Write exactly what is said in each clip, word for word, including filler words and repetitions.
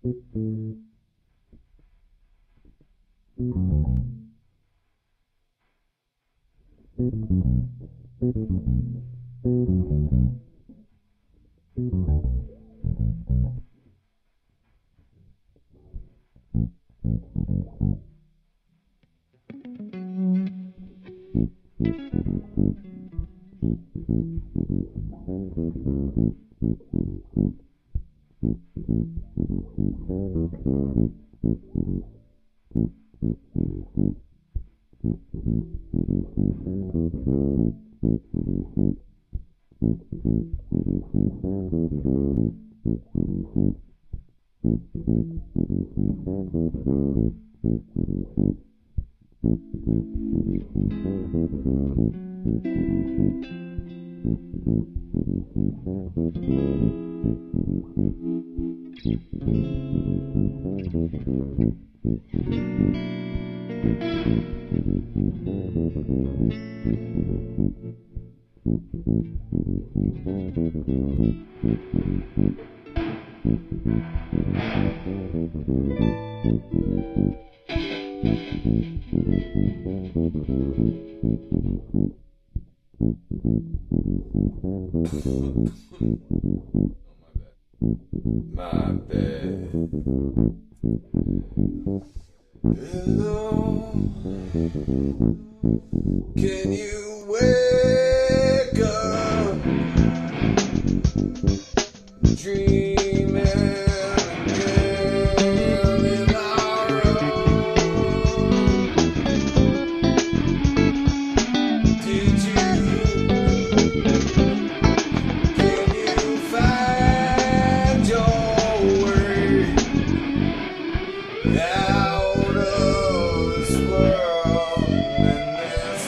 My bad. Hello. Can you wake up? Dreaming again in our room. Did you? Can you find your way out of this world and this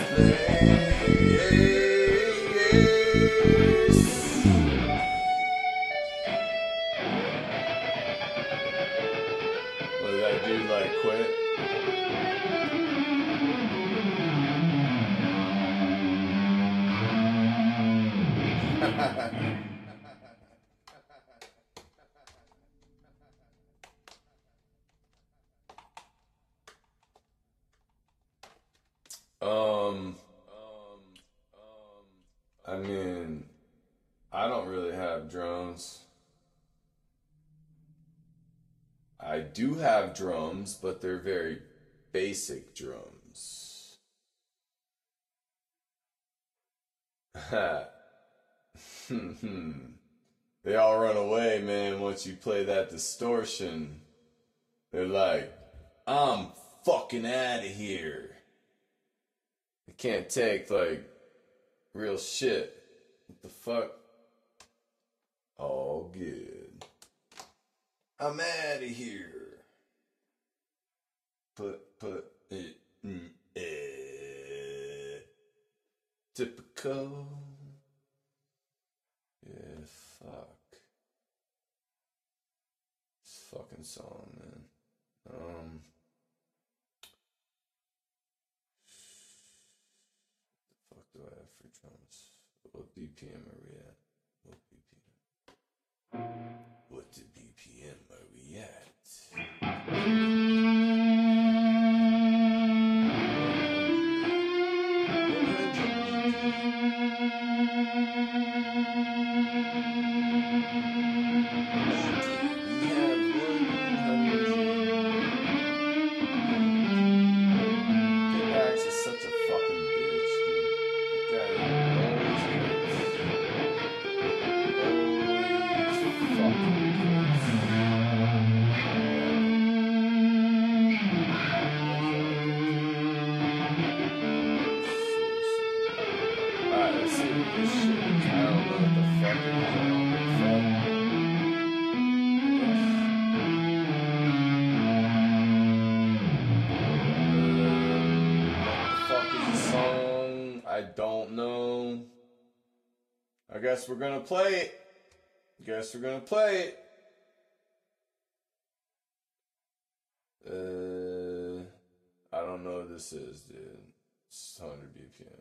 place? What did that dude like quit? um, I mean, I don't really have drums. I do have drums, but they're very basic drums. They all run away, man, once you play that distortion. They're like, I'm fucking out of here. They can't take, like, real shit. What the fuck? All good. I'm out of here. Put, put it in air. Typical. Yeah, fuck. This fucking song, man. Um. What the fuck do I have for drums? What B P M are we at? What B P M? What the B P M are we at? Guess we're gonna play it. Guess we're gonna play it. Uh, I don't know what this is, dude. It's one hundred B P Ms.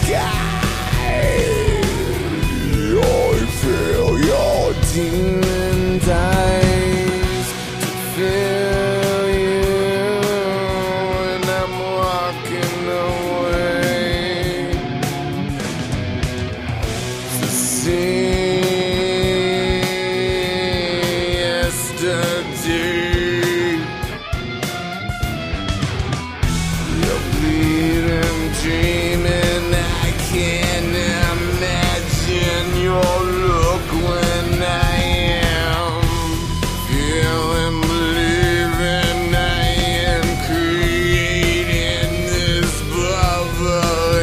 sky. I feel your demon eyes to feel you, and I'm walking away to see yesterday. You're bleeding, dreaming, I can't imagine your look when I am feeling, believing I am creating this bubble.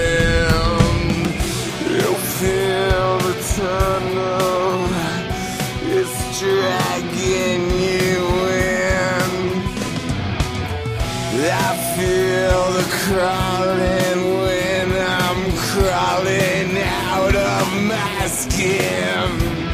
You feel the tunnel, it's dragging you in. I feel the crawling when I'm crawling out of my skin.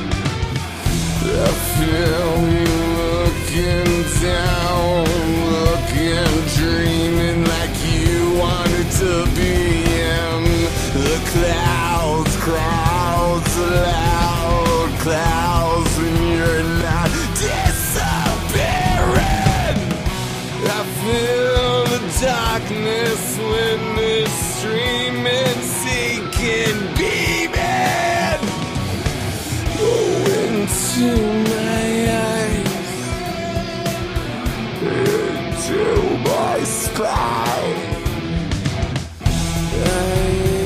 I feel you looking down, looking, dreaming like you wanted to be in the clouds, clouds, loud clouds, and you're not disappearing. I feel the darkness when it's streaming, seeking, beaming oh, into my eyes, into my spine. I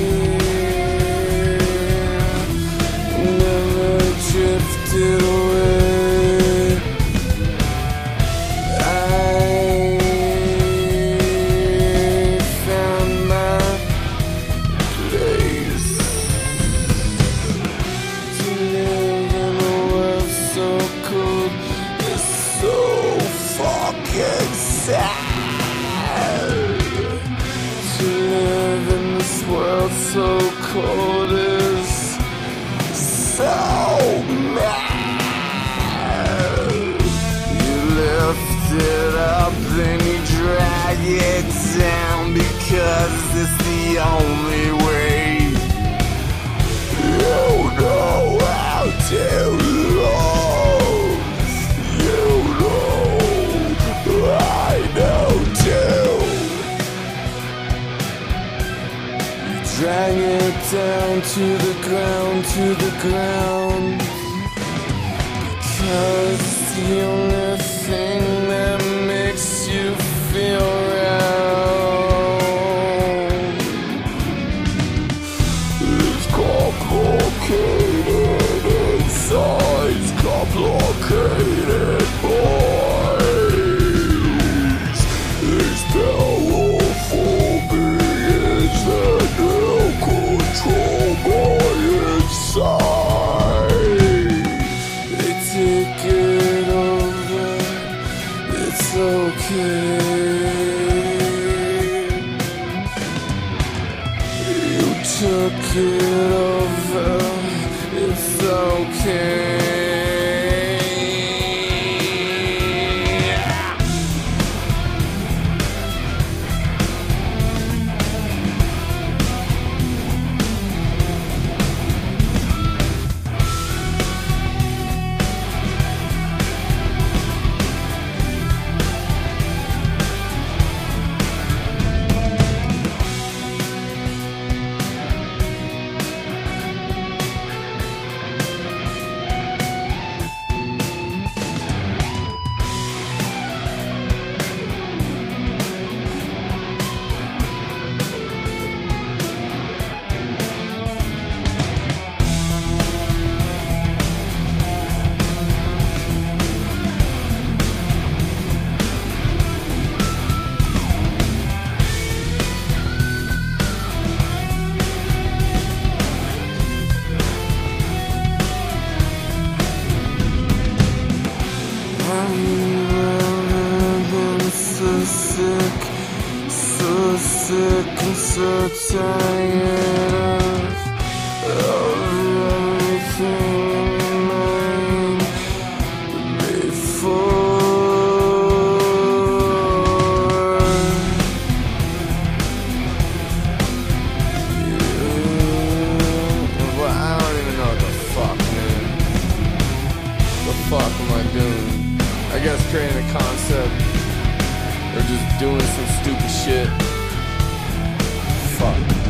never drifted away. I found my place to live in a world so cold. It's so fucking sad to live in this world so cold. Is so mad. You lift it up, then you drag it down because it's the only way. You know how to love. You know I know too. You drag it down to the ground, to the ground, because it's the only thing that makes you feel round. It's complicated inside, it's complicated boys. These powerful beings that will control my inside. They take it over, it's okay. You took it over, it's okay. sick and so tired of, of everything in mind before. fuck am I doing? I guess creating a concept or just doing some stupid shit. Fuck.